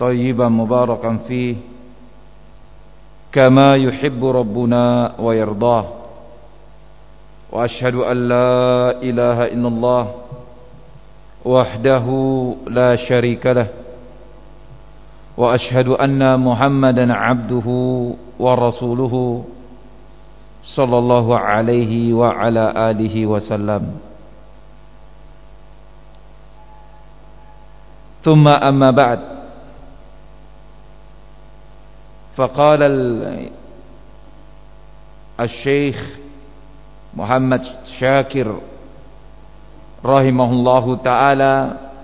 طيبا مباركا فيه كما يحب ربنا ويرضاه وأشهد أن لا إله إلا الله وحده لا شريك له وأشهد أن محمدا عبده ورسوله صلى الله عليه وعلى آله وسلم ثم أما بعد فقال الشيخ محمد شاكر رحمه الله تعالى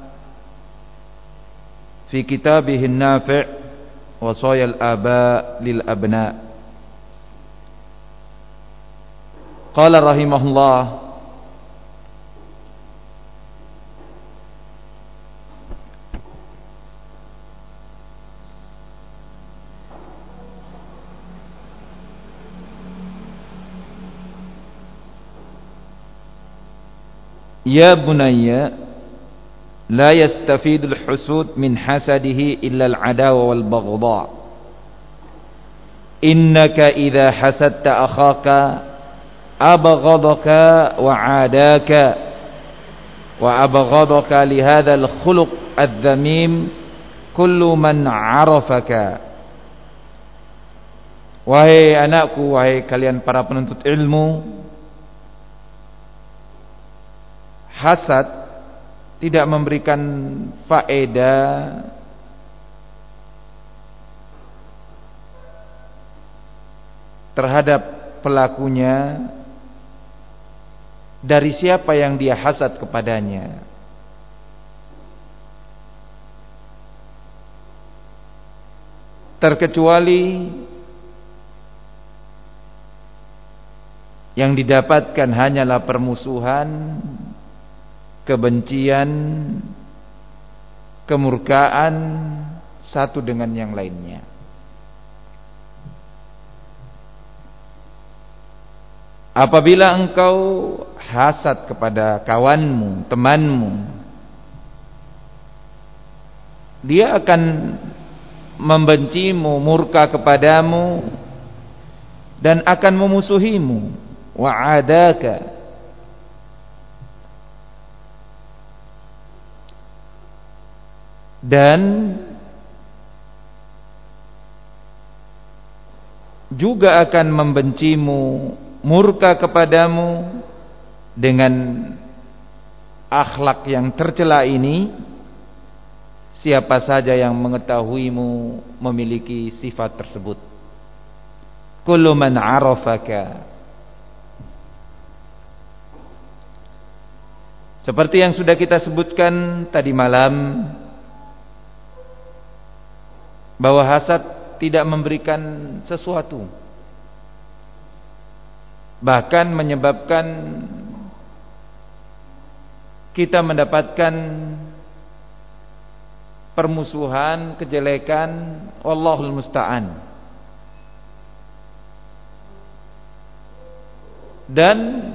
في كتابه النافع وصايا الآباء للأبناء قال رحمه الله يا بني لا يستفيد الحسود من حسده إلا العداوة والبغضاء إنك إذا حسدت أخاك أبغضك وعاداك وأبغضك لهذا الخلق الذميم كل من عرفك. Wahai anakku, wahai kalian para penuntut ilmu, hasad tidak memberikan faedah terhadap pelakunya dari siapa yang dia hasad kepadanya. Terkecuali yang didapatkan hanyalah permusuhan, kebencian, kemurkaan satu dengan yang lainnya. Apabila engkau hasad kepada kawanmu, temanmu, dia akan membencimu, murka kepadamu, dan akan memusuhimu. Wa'adaka, dan juga akan membencimu, murka kepadamu dengan akhlak yang tercela ini siapa saja yang mengetahuimu memiliki sifat tersebut. Kullu man arafaka, seperti yang sudah kita sebutkan tadi malam, bahwa hasad tidak memberikan sesuatu, bahkan menyebabkan kita mendapatkan permusuhan, kejelekan, wallahul musta'an. Dan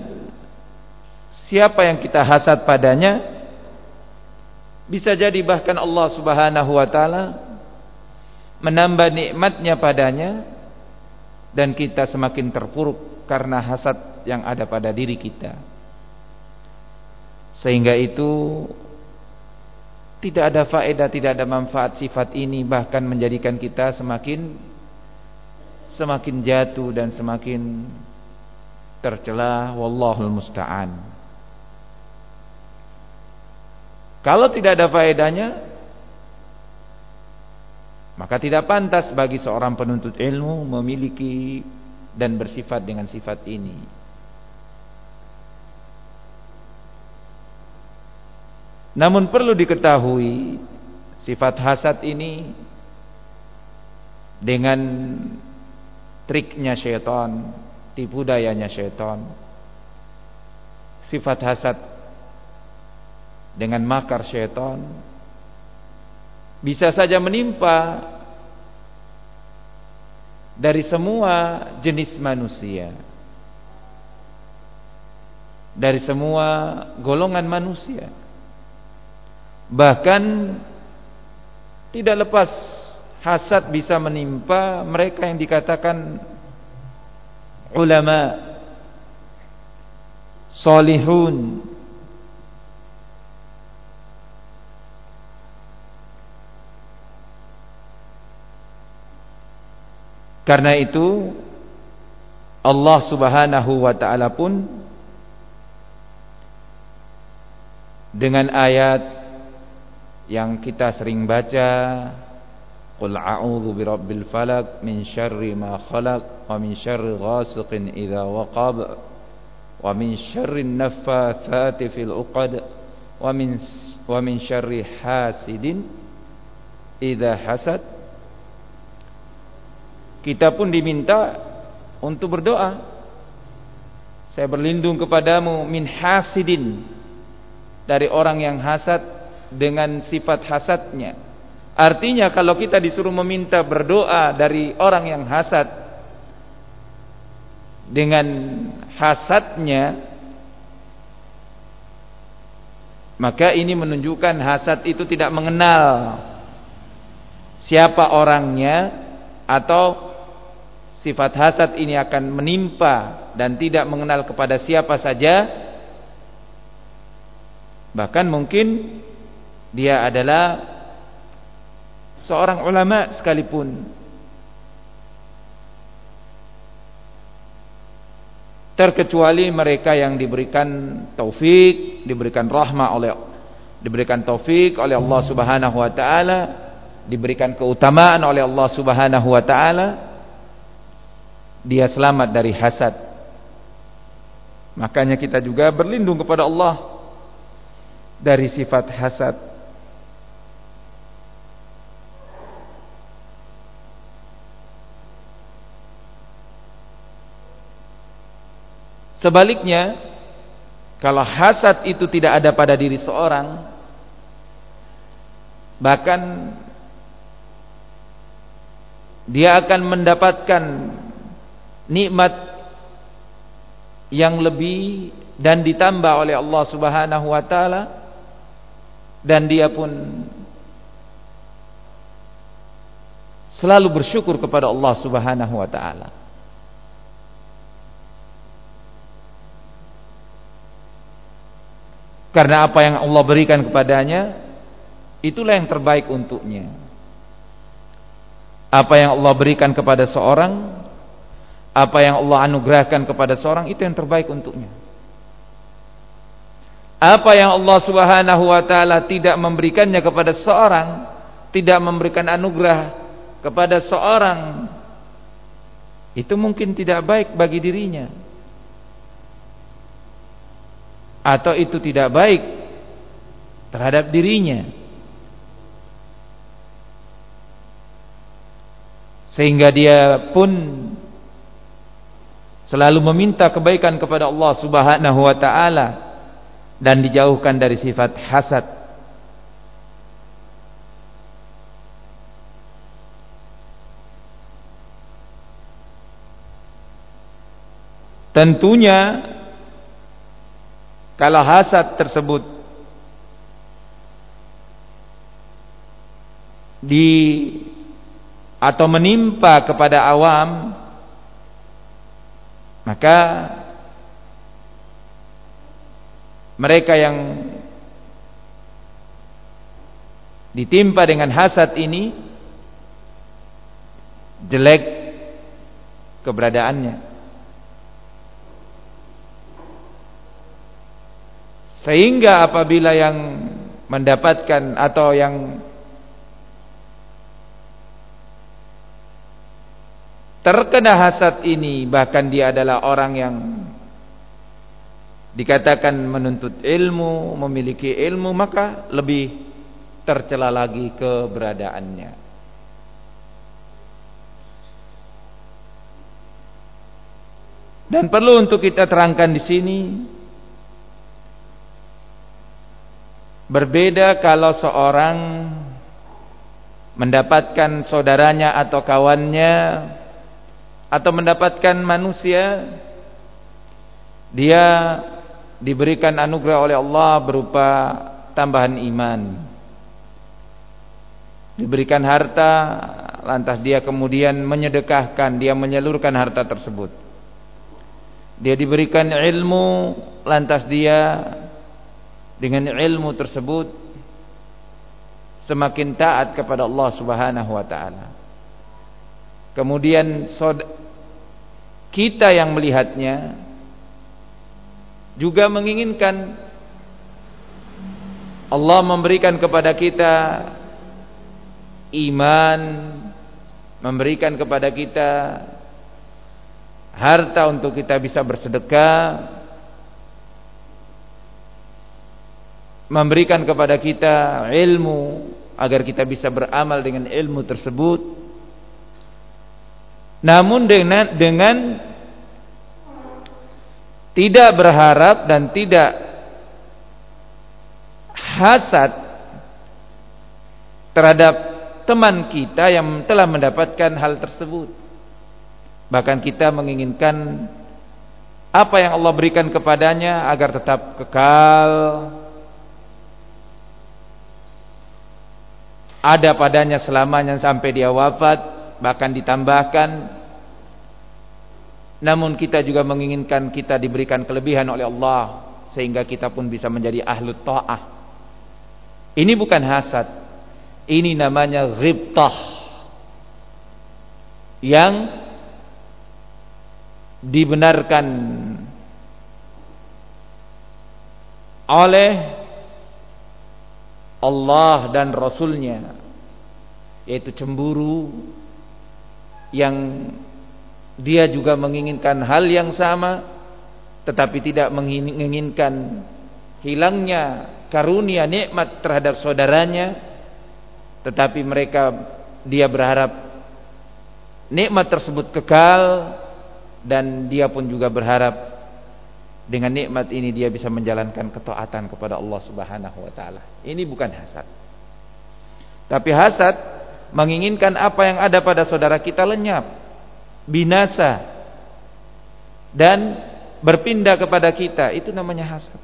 siapa yang kita hasad padanya, bisa jadi bahkan Allah Subhanahu wa taala menambah nikmatnya padanya, dan kita semakin terpuruk karena hasad yang ada pada diri kita. Sehingga itu tidak ada faedah, tidak ada manfaat sifat ini, bahkan menjadikan kita semakin jatuh dan semakin tercela, wallahul musta'an. Kalau tidak ada faedahnya, maka tidak pantas bagi seorang penuntut ilmu memiliki dan bersifat dengan sifat ini. Namun perlu diketahui, sifat hasad ini dengan triknya syaitan, tipu dayanya syaitan. Sifat hasad dengan makar syaitan bisa saja menimpa dari semua jenis manusia, dari semua golongan manusia. Bahkan tidak lepas hasad bisa menimpa mereka yang dikatakan ulama, solihun. Karena itu Allah Subhanahu wa ta'ala pun dengan ayat yang kita sering baca, qul a'udzu birabbil falaq min syarri ma khalaq wa min syarri ghasiqin idza waqab wa min syarri naffatsati fil 'uqad wa min syarri hasidin idza hasad. Kita pun diminta untuk berdoa, saya berlindung kepadamu min hasidin, dari orang yang hasad dengan sifat hasadnya. Artinya kalau kita disuruh meminta berdoa dari orang yang hasad dengan hasadnya, maka ini menunjukkan hasad itu tidak mengenal siapa orangnya, atau sifat hasad ini akan menimpa dan tidak mengenal kepada siapa saja. Bahkan mungkin dia adalah seorang ulama sekalipun. Terkecuali mereka yang diberikan taufik, diberikan rahmah diberikan taufik oleh Allah Subhanahu wa taala, diberikan keutamaan oleh Allah Subhanahu wa taala, dia selamat dari hasad. Makanya kita juga berlindung kepada Allah dari sifat hasad. Sebaliknya, kalau hasad itu tidak ada pada diri seorang, bahkan dia akan mendapatkan nikmat yang lebih dan ditambah oleh Allah Subhanahu wa taala, dan dia pun selalu bersyukur kepada Allah Subhanahu wa taala. Karena apa yang Allah berikan kepadanya, itulah yang terbaik untuknya. Apa yang Allah berikan kepada seorang, apa yang Allah anugerahkan kepada seorang, itu yang terbaik untuknya. Apa yang Allah Subhanahu wa taala tidak memberikannya kepada seorang, tidak memberikan anugerah kepada seorang, itu mungkin tidak baik bagi dirinya, atau itu tidak baik terhadap dirinya, sehingga dia pun selalu meminta kebaikan kepada Allah Subhanahu wa taala dan dijauhkan dari sifat hasad. Tentunya kalau hasad tersebut atau menimpa kepada awam, maka mereka yang ditimpa dengan hasad ini jelek keberadaannya. Sehingga apabila yang mendapatkan atau yang terkena hasad ini, bahkan dia adalah orang yang dikatakan menuntut ilmu, memiliki ilmu, maka lebih tercela lagi keberadaannya. Dan perlu untuk kita terangkan di sini, berbeda kalau seorang mendapatkan saudaranya atau kawannya, atau mendapatkan manusia, dia diberikan anugerah oleh Allah berupa tambahan iman, diberikan harta lantas dia kemudian menyedekahkan, dia menyalurkan harta tersebut. Dia diberikan ilmu, lantas dia dengan ilmu tersebut semakin taat kepada Allah Subhanahu wa taala. Kemudian kita yang melihatnya juga menginginkan Allah memberikan kepada kita iman, memberikan kepada kita harta untuk kita bisa bersedekah, memberikan kepada kita ilmu agar kita bisa beramal dengan ilmu tersebut. Namun dengan tidak berharap dan tidak hasad terhadap teman kita yang telah mendapatkan hal tersebut. Bahkan kita menginginkan apa yang Allah berikan kepadanya agar tetap kekal, ada padanya selamanya sampai dia wafat, bahkan ditambahkan. Namun kita juga menginginkan kita diberikan kelebihan oleh Allah sehingga kita pun bisa menjadi ahlu ta'ah. Ini bukan hasad, ini namanya ghibtah yang dibenarkan oleh Allah dan Rasulnya, yaitu cemburu yang dia juga menginginkan hal yang sama tetapi tidak menginginkan hilangnya karunia nikmat terhadap saudaranya, tetapi dia berharap nikmat tersebut kekal. Dan dia pun juga berharap dengan nikmat ini dia bisa menjalankan ketaatan kepada Allah Subhanahu wa taala. Ini bukan hasad. Tapi hasad menginginkan apa yang ada pada saudara kita lenyap, binasa, dan berpindah kepada kita. Itu namanya hasad.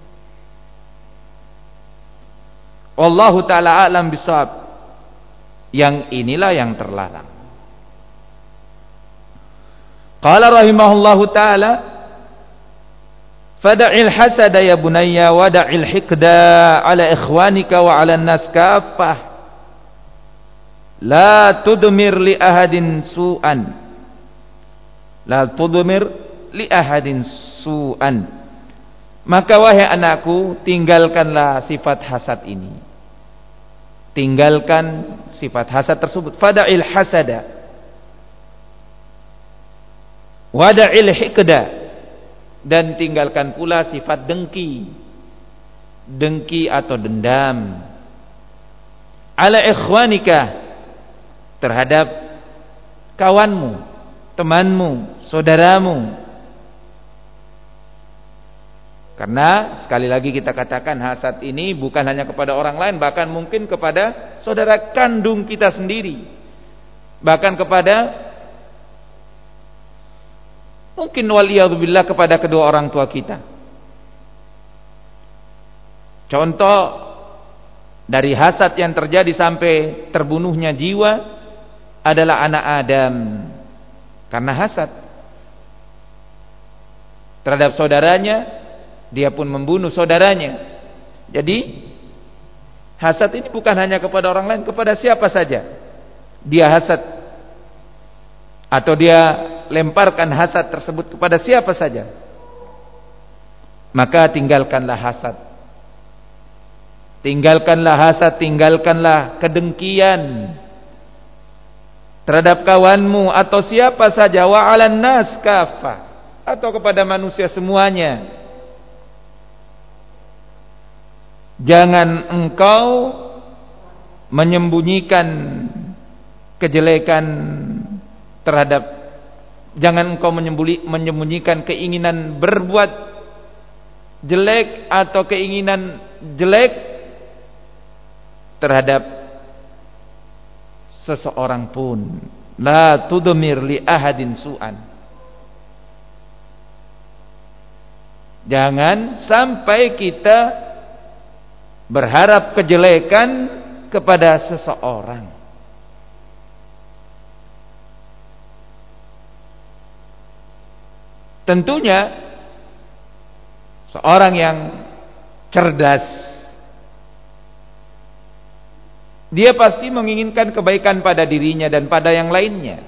Wallahu taala a'lam bishawab. Yang inilah yang terlarang. Qala rahimahullahu ta'ala, fada'il hasada ya bunayya wada'il hikda ala ikhwanika wa ala nas kaffah la tudmir li ahadin su'an, la tudmir li ahadin su'an. Maka wahai anakku, tinggalkanlah sifat hasad ini, tinggalkan sifat hasad tersebut. Fada'il hasada wada'il hikda, dan tinggalkan pula sifat dengki atau dendam. Ala ikhwanika, terhadap kawanmu, temanmu, saudaramu. Karena sekali lagi kita katakan hasad ini bukan hanya kepada orang lain, bahkan mungkin kepada saudara kandung kita sendiri, bahkan kepada mungkin waliyadzubillah kepada kedua orang tua kita. Contoh dari hasad yang terjadi sampai terbunuhnya jiwa adalah anak Adam karena hasad terhadap saudaranya, dia pun membunuh saudaranya. Jadi hasad ini bukan hanya kepada orang lain, kepada siapa saja dia hasad atau dia lemparkan hasad tersebut kepada siapa saja, maka tinggalkanlah hasad, tinggalkanlah kedengkian terhadap kawanmu atau siapa saja, wa 'alan nas kaffah, atau kepada manusia semuanya. Jangan engkau menyembunyikan kejelekan jangan engkau menyembunyikan keinginan berbuat jelek atau keinginan jelek terhadap seseorang pun. La tudmir li ahadin su'an. Jangan sampai kita berharap kejelekan kepada seseorang. Tentunya seorang yang cerdas, dia pasti menginginkan kebaikan pada dirinya dan pada yang lainnya.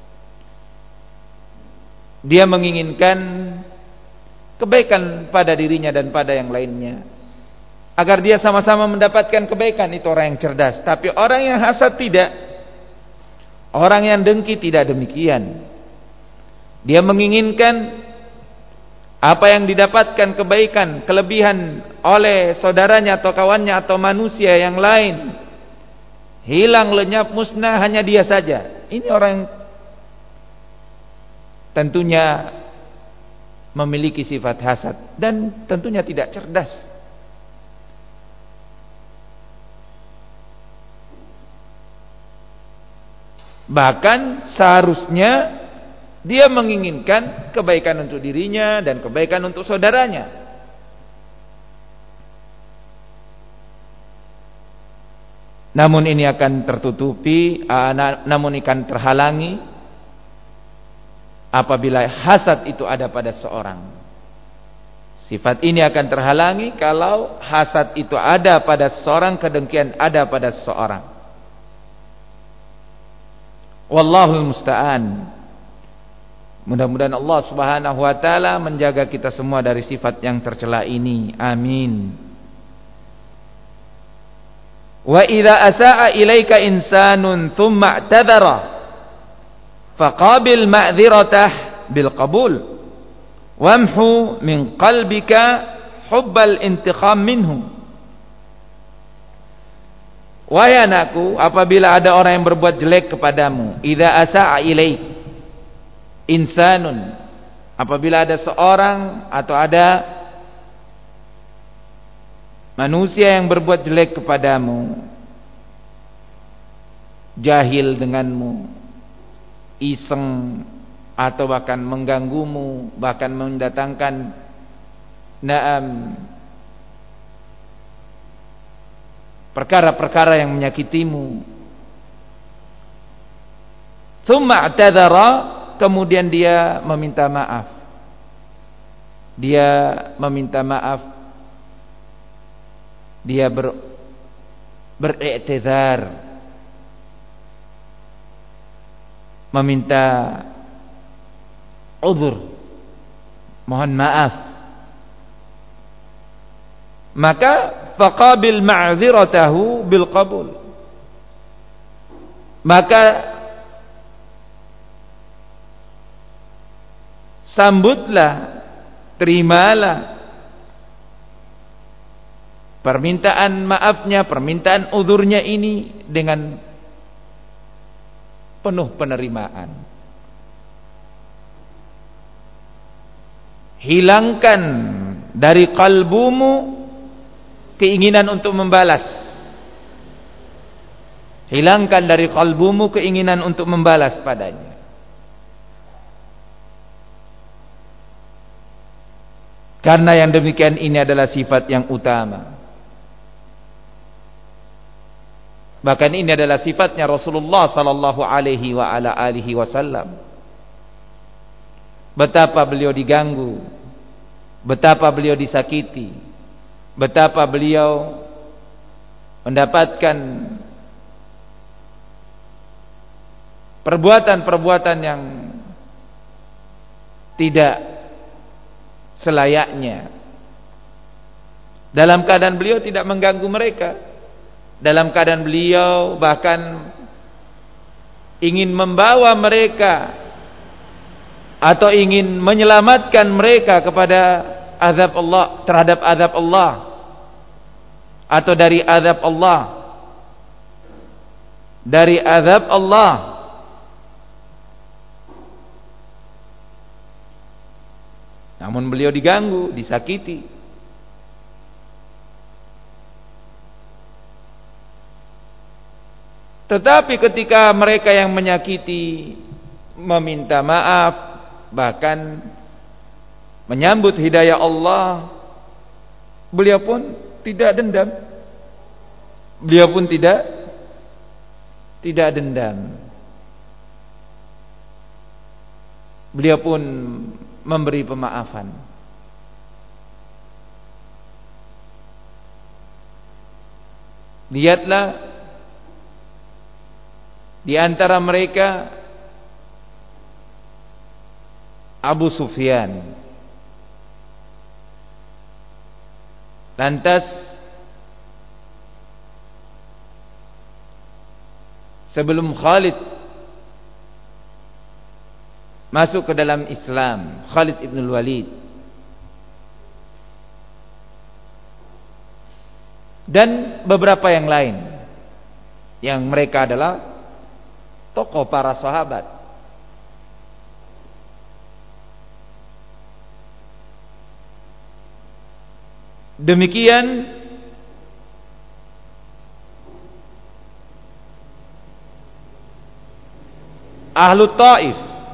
Dia menginginkan kebaikan pada dirinya dan pada yang lainnya, agar dia sama-sama mendapatkan kebaikan. Itu orang yang cerdas. Tapi orang yang hasad tidak, orang yang dengki tidak demikian. Dia menginginkan apa yang didapatkan kebaikan, kelebihan oleh saudaranya atau kawannya atau manusia yang lain hilang, lenyap, musnah, hanya dia saja. Ini orang yang tentunya memiliki sifat hasad dan tentunya tidak cerdas. Bahkan seharusnya dia menginginkan kebaikan untuk dirinya dan kebaikan untuk saudaranya. Namun ini akan tertutupi, namun akan terhalangi apabila hasad itu ada pada seorang. Sifat ini akan terhalangi kalau hasad itu ada pada seorang, kedengkian ada pada seorang. Wallahul musta'an. Mudah-mudahan Allah Subhanahu wa taala menjaga kita semua dari sifat yang tercela ini. Amin. Wa idza asaa ilaika insanun thumma i'tadhara faqabil ma'dhiratah bil qabul wamhu min qalbika hubbal intiqam minhu. Wahai anakku, apabila ada orang yang berbuat jelek kepadamu, idza asaa ilaik insanun, apabila ada seorang atau ada manusia yang berbuat jelek kepadamu, jahil denganmu, iseng atau bahkan mengganggumu, bahkan mendatangkan perkara-perkara yang menyakitimu, thumma i'tadzara, kemudian dia meminta maaf. Dia meminta maaf. Dia beriktidzar, meminta uzur, mohon maaf. Maka faqabil ma'dziratahu bil qabul. Maka sambutlah, terimalah permintaan maafnya, permintaan uzurnya ini dengan penuh penerimaan. Hilangkan dari kalbumu keinginan untuk membalas. Hilangkan dari kalbumu keinginan untuk membalas padanya. Karena yang demikian ini adalah sifat yang utama. Bahkan ini adalah sifatnya Rasulullah sallallahu alaihi wa ala alihi wasallam. Betapa beliau diganggu, betapa beliau disakiti, betapa beliau mendapatkan perbuatan-perbuatan yang tidak selayaknya. Dalam keadaan beliau tidak mengganggu mereka, dalam keadaan beliau bahkan ingin membawa mereka atau ingin menyelamatkan mereka kepada azab Allah, terhadap azab Allah atau dari azab Allah, dari azab Allah. Namun beliau diganggu, disakiti. Tetapi ketika mereka yang menyakiti meminta maaf, bahkan menyambut hidayah Allah, beliau pun tidak dendam. Beliau pun tidak dendam. Beliau pun memberi pemaafan. Lihatlah di antara mereka Abu Sufyan. Lantas sebelum Khalid masuk ke dalam Islam, Khalid ibn Walid dan beberapa yang lain, yang mereka adalah tokoh para sahabat. Demikian Ahlu Taif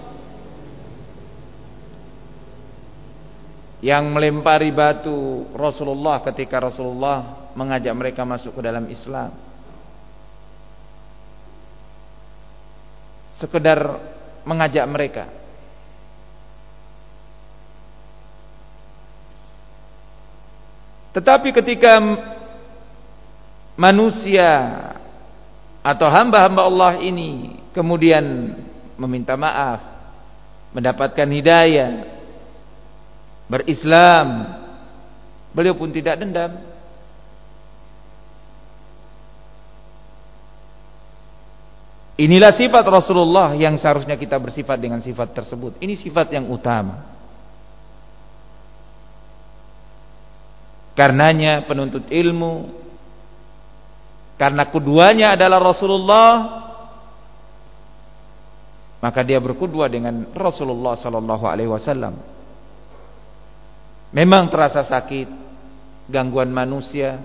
yang melempari batu Rasulullah ketika Rasulullah mengajak mereka masuk ke dalam Islam, sekedar mengajak mereka. Tetapi ketika manusia atau hamba-hamba Allah ini kemudian meminta maaf, mendapatkan hidayah, berislam, beliau pun tidak dendam. Inilah sifat Rasulullah yang seharusnya kita bersifat dengan sifat tersebut. Ini sifat yang utama. Karenanya penuntut ilmu, karena keduanya adalah Rasulullah, maka dia berkudua dengan Rasulullah sallallahu alaihi wasallam. Memang terasa sakit, gangguan manusia.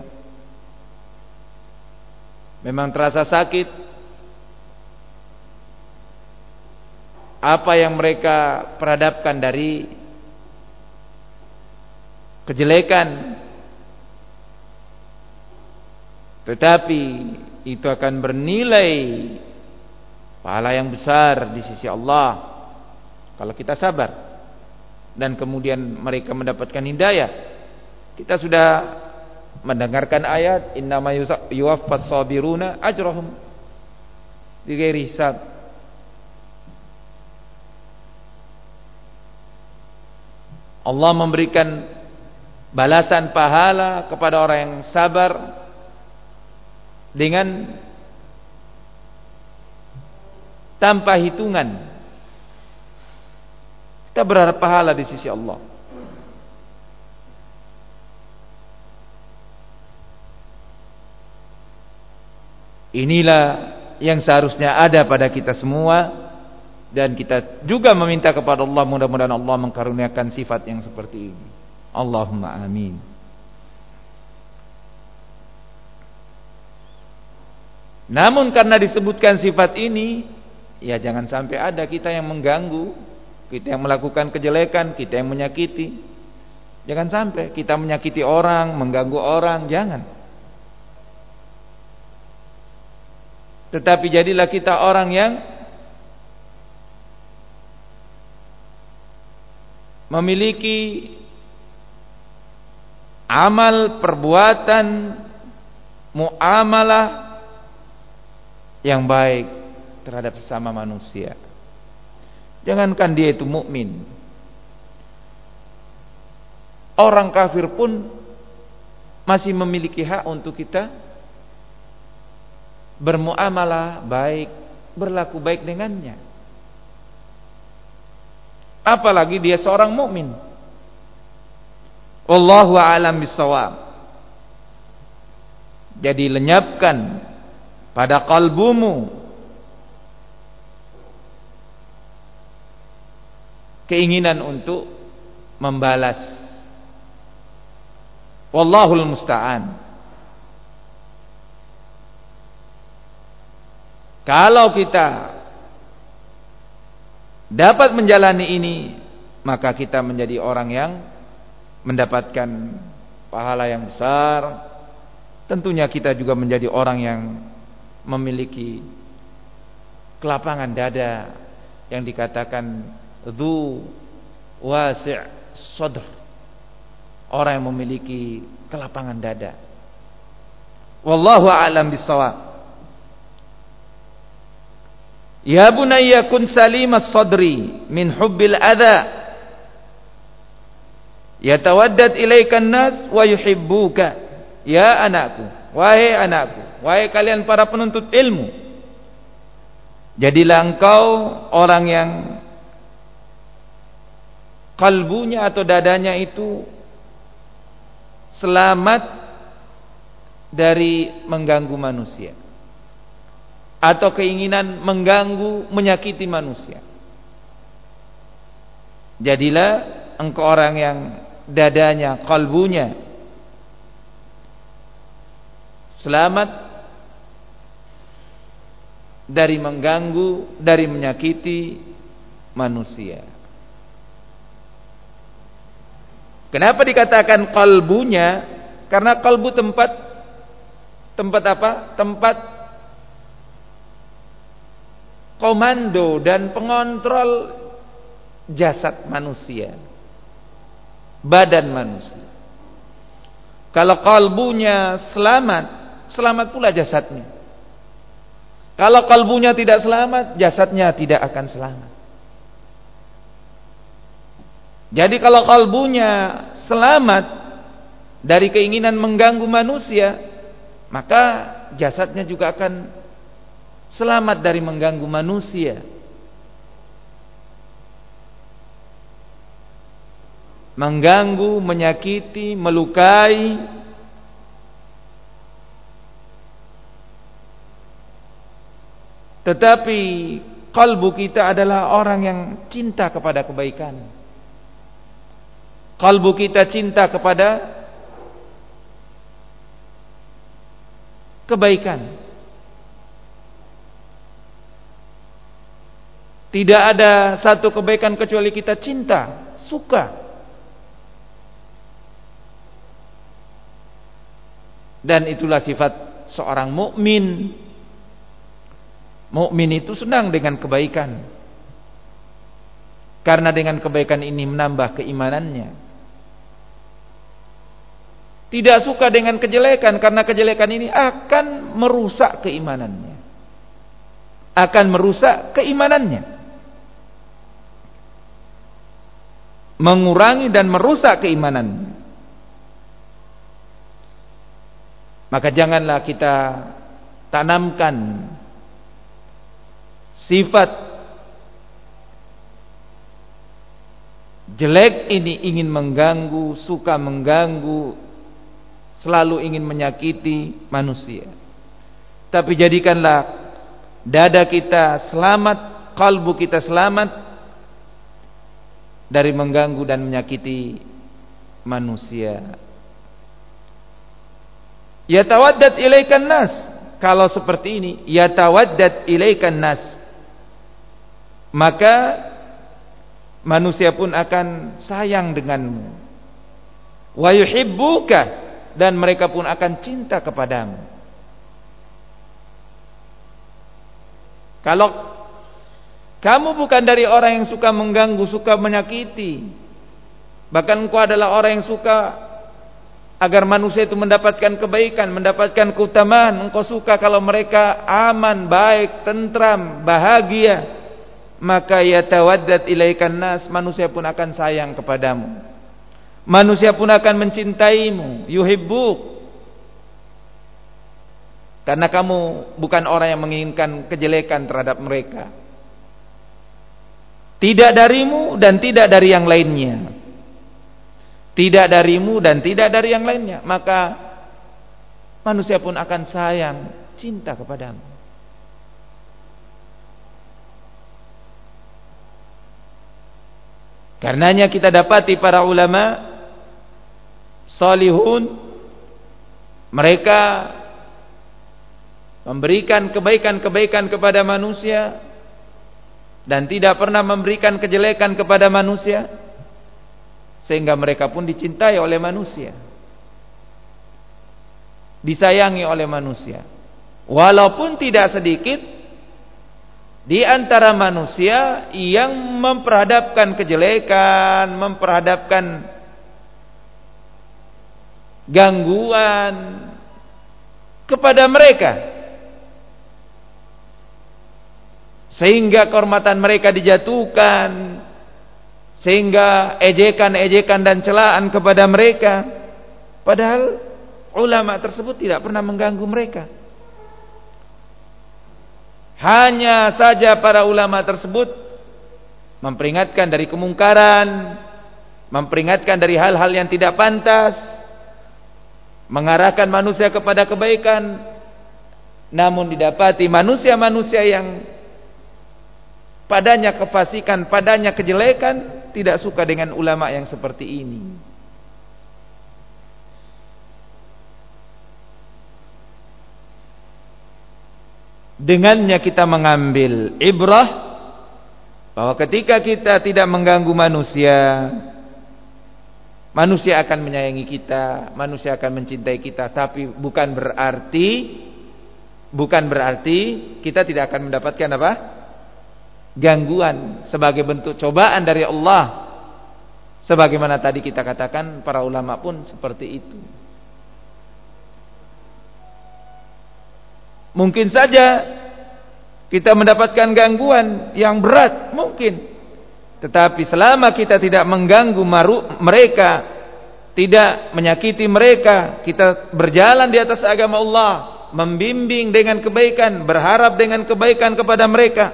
Memang terasa sakit apa yang mereka perhadapkan dari kejelekan. Tetapi itu akan bernilai pahala yang besar di sisi Allah kalau kita sabar dan kemudian mereka mendapatkan hidayah. Kita sudah mendengarkan ayat innama yuwaffas sabiruna ajrahum bighairi hisab. Allah memberikan balasan pahala kepada orang yang sabar dengan tanpa hitungan. Kita berharap pahala di sisi Allah. Inilah yang seharusnya ada pada kita semua, dan kita juga meminta kepada Allah, mudah-mudahan Allah mengkaruniakan sifat yang seperti ini. Allahumma amin. Namun karena disebutkan sifat ini, ya jangan sampai ada kita yang mengganggu, kita yang melakukan kejelekan, kita yang menyakiti. Jangan sampai kita menyakiti orang, mengganggu orang, jangan. Tetapi jadilah kita orang yang memiliki amal, perbuatan, muamalah yang baik terhadap sesama manusia. Jangankan dia itu mukmin, orang kafir pun masih memiliki hak untuk kita bermuamalah baik, berlaku baik dengannya. Apalagi dia seorang mukmin. Wallahu a'lam bissawab. Jadi lenyapkan pada kalbumu keinginan untuk membalas. Wallahul musta'an. Kalau kita dapat menjalani ini, maka kita menjadi orang yang mendapatkan pahala yang besar. Tentunya kita juga menjadi orang yang memiliki kelapangan dada yang dikatakan dzu wasi' sadr, orang yang memiliki kelapangan dada. Wallahu a'lam bissawab. Ya bunayya kun salimas sadri min hubbil adha yatawaddad ilaikan nas wa yuhibbuka. Ya anakku, wahai kalian para penuntut ilmu, jadilah engkau orang yang kalbunya atau dadanya itu selamat dari mengganggu manusia atau keinginan mengganggu, menyakiti manusia. Jadilah engkau orang yang dadanya, kalbunya selamat dari mengganggu, dari menyakiti manusia. Kenapa dikatakan kalbunya? Karena kalbu tempat apa? Tempat komando dan pengontrol jasad manusia, badan manusia. Kalau kalbunya selamat, selamat pula jasadnya. Kalau kalbunya tidak selamat, jasadnya tidak akan selamat. Jadi kalau kalbunya selamat dari keinginan mengganggu manusia, maka jasadnya juga akan selamat dari mengganggu manusia. Mengganggu, menyakiti, melukai. Tetapi kalbu kita adalah orang yang cinta kepada kebaikan. Kalbu kita cinta kepada kebaikan. Tidak ada satu kebaikan kecuali kita cinta, suka. Dan itulah sifat seorang mukmin. Mukmin itu senang dengan kebaikan, karena dengan kebaikan ini menambah keimanannya. Tidak suka dengan kejelekan, karena kejelekan ini akan merusak keimanannya, akan merusak keimanannya, mengurangi dan merusak keimanannya. Maka janganlah kita tanamkan sifat jelek ini, ingin mengganggu, suka mengganggu, selalu ingin menyakiti manusia. Tapi jadikanlah dada kita selamat, kalbu kita selamat dari mengganggu dan menyakiti manusia. Yatawaddad ilaikan nas. Kalau seperti ini, yatawaddad ilaikan nas, maka manusia pun akan sayang denganmu. Wa yuhibbuka, dan mereka pun akan cinta kepadamu. Kalau kamu bukan dari orang yang suka mengganggu, suka menyakiti, bahkan engkau adalah orang yang suka agar manusia itu mendapatkan kebaikan, mendapatkan keutamaan, engkau suka kalau mereka aman, baik, tentram, bahagia, maka yatawaddad ilaikan nas, manusia pun akan sayang kepadamu. Manusia pun akan mencintaimu, yuhibbuk. Karena kamu bukan orang yang menginginkan kejelekan terhadap mereka. Tidak darimu dan tidak dari yang lainnya. Tidak darimu dan tidak dari yang lainnya, maka manusia pun akan sayang, cinta kepadamu. Karenanya kita dapati para ulama salihun, mereka memberikan kebaikan-kebaikan kepada manusia dan tidak pernah memberikan kejelekan kepada manusia, sehingga mereka pun dicintai oleh manusia, disayangi oleh manusia. Walaupun tidak sedikit di antara manusia yang memperhadapkan kejelekan, memperhadapkan gangguan kepada mereka, sehingga kehormatan mereka dijatuhkan, sehingga ejekan-ejekan dan celaan kepada mereka, padahal ulama tersebut tidak pernah mengganggu mereka. Hanya saja para ulama tersebut memperingatkan dari kemungkaran, memperingatkan dari hal-hal yang tidak pantas, mengarahkan manusia kepada kebaikan. Namun didapati manusia-manusia yang padanya kefasikan, padanya kejelekan, tidak suka dengan ulama yang seperti ini. Dengannya kita mengambil ibrah bahwa ketika kita tidak mengganggu manusia, manusia akan menyayangi kita, manusia akan mencintai kita. Tapi bukan berarti kita tidak akan mendapatkan apa? Gangguan sebagai bentuk cobaan dari Allah. Sebagaimana tadi kita katakan, para ulama pun seperti itu. Mungkin saja kita mendapatkan gangguan yang berat, mungkin. Tetapi selama kita tidak mengganggu mereka, tidak menyakiti mereka, kita berjalan di atas agama Allah, membimbing dengan kebaikan, berharap dengan kebaikan kepada mereka,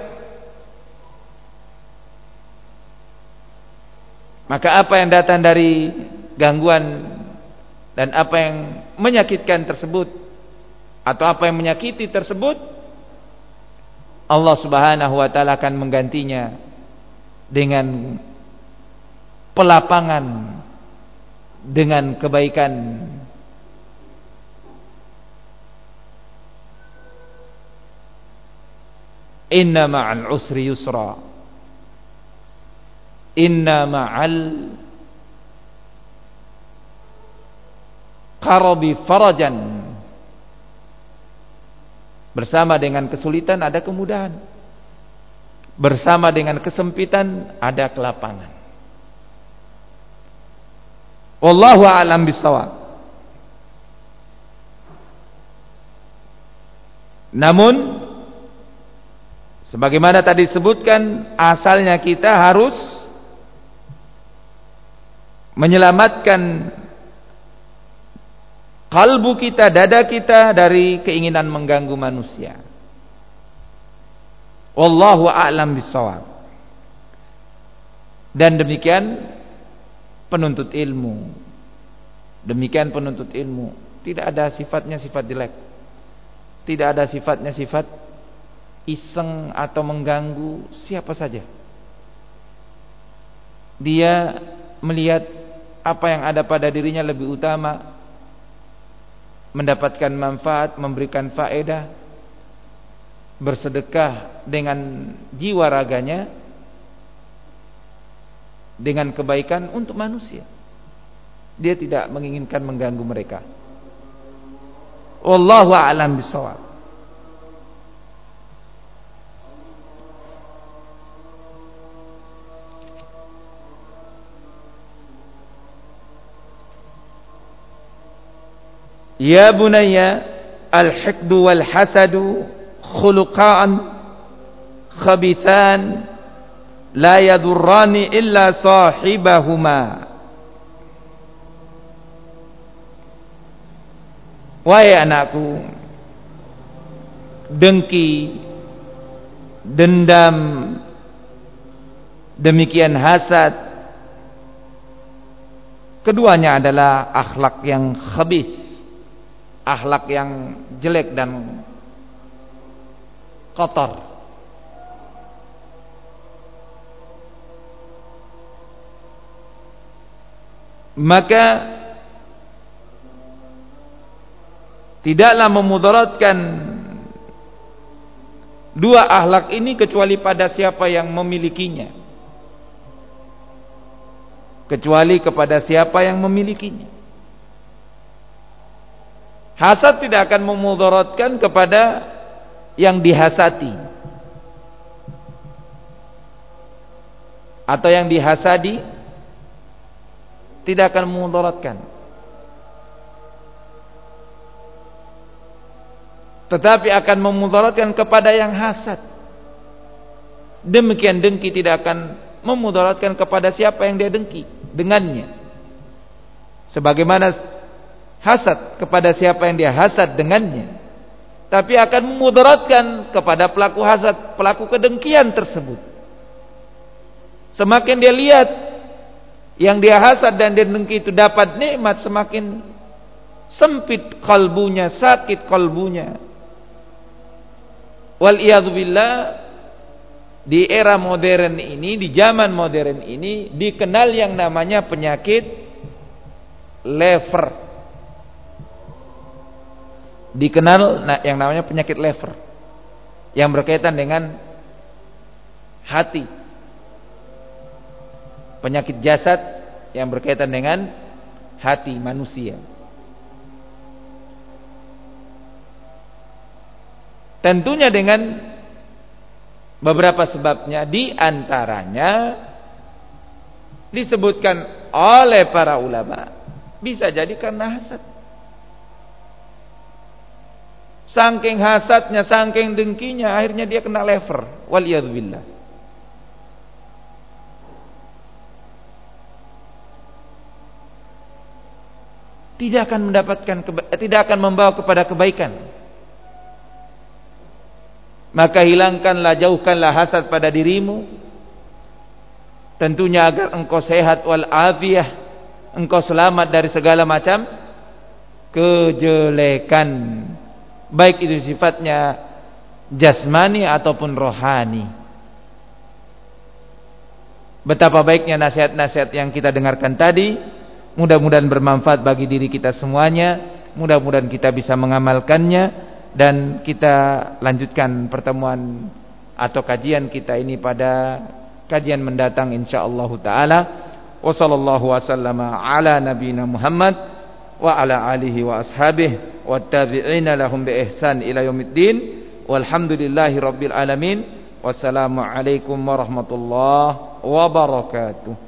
maka apa yang datang dari gangguan dan apa yang menyakitkan tersebut, atau apa yang menyakiti tersebut, Allah Subhanahu wa taala akan menggantinya dengan pelapangan, dengan kebaikan. Inna ma'al usri yusra, inna ma'al qarabi farajan. Bersama dengan kesulitan ada kemudahan, bersama dengan kesempitan ada kelapangan. Wallahu a'lam bishawab. Namun sebagaimana tadi disebutkan, asalnya kita harus menyelamatkan kalbu kita, dada kita dari keinginan mengganggu manusia. Wallahu a'lam bishawab. Dan demikian penuntut ilmu. Demikian penuntut ilmu. Tidak ada sifatnya sifat jelek. Tidak ada sifatnya sifat iseng atau mengganggu siapa saja. Dia melihat apa yang ada pada dirinya lebih utama, mendapatkan manfaat, memberikan faedah, bersedekah dengan jiwa raganya, dengan kebaikan untuk manusia. Dia tidak menginginkan mengganggu mereka. Wallahu a'lam bishawab. Ya bunayya, al-hiqdu wal hasadu khuluqan khabithan la yadurrani illa sahibahuma. Wahai anakku, dengki, dendam, demikian hasad, keduanya adalah akhlak yang khabith, akhlak yang jelek dan kotor. Maka tidaklah memudaratkan dua akhlak ini kecuali pada siapa yang memilikinya, kecuali kepada siapa yang memilikinya. Hasad tidak akan memudaratkan kepada yang dihasati. atau yang dihasadi tidak akan memudaratkan. Tetapi akan memudaratkan kepada yang hasad. Demikian dengki tidak akan memudaratkan kepada siapa yang dia dengki dengannya. Sebagaimana hasad kepada siapa yang dia hasad dengannya, tapi akan memudaratkan kepada pelaku hasad, pelaku kedengkian tersebut. Semakin dia lihat yang dia hasad dan dia dengki itu dapat nikmat, semakin sempit kalbunya, sakit kalbunya. Wal iyadzu billah, di era modern ini, di zaman modern ini dikenal yang namanya penyakit lever. Dikenal yang namanya penyakit lever yang berkaitan dengan hati. Penyakit jasad yang berkaitan dengan hati manusia. Tentunya dengan beberapa sebabnya, di antaranya disebutkan oleh para ulama, bisa jadi karena hasad. Saking hasadnya, saking dengkinya, akhirnya dia kena lever. Waliyadzubillah. Tidak akan membawa kepada kebaikan. Maka hilangkanlah, jauhkanlah hasad pada dirimu. Tentunya agar engkau sehat wal afiyah, engkau selamat dari segala macam kejelekan, baik itu sifatnya jasmani ataupun rohani. Betapa baiknya nasihat-nasihat yang kita dengarkan tadi. Mudah-mudahan bermanfaat bagi diri kita semuanya. Mudah-mudahan kita bisa mengamalkannya. Dan kita lanjutkan pertemuan atau kajian kita ini pada kajian mendatang insyaallah taala. Wassallallahu wasallama ala nabiyina Muhammad wa ala alihi wa ashabihi wat tabi'ina lahum bi ihsan ila yaumiddin. Walhamdulillahi rabbil alamin. Wassalamu alaikum warahmatullahi wabarakatuh.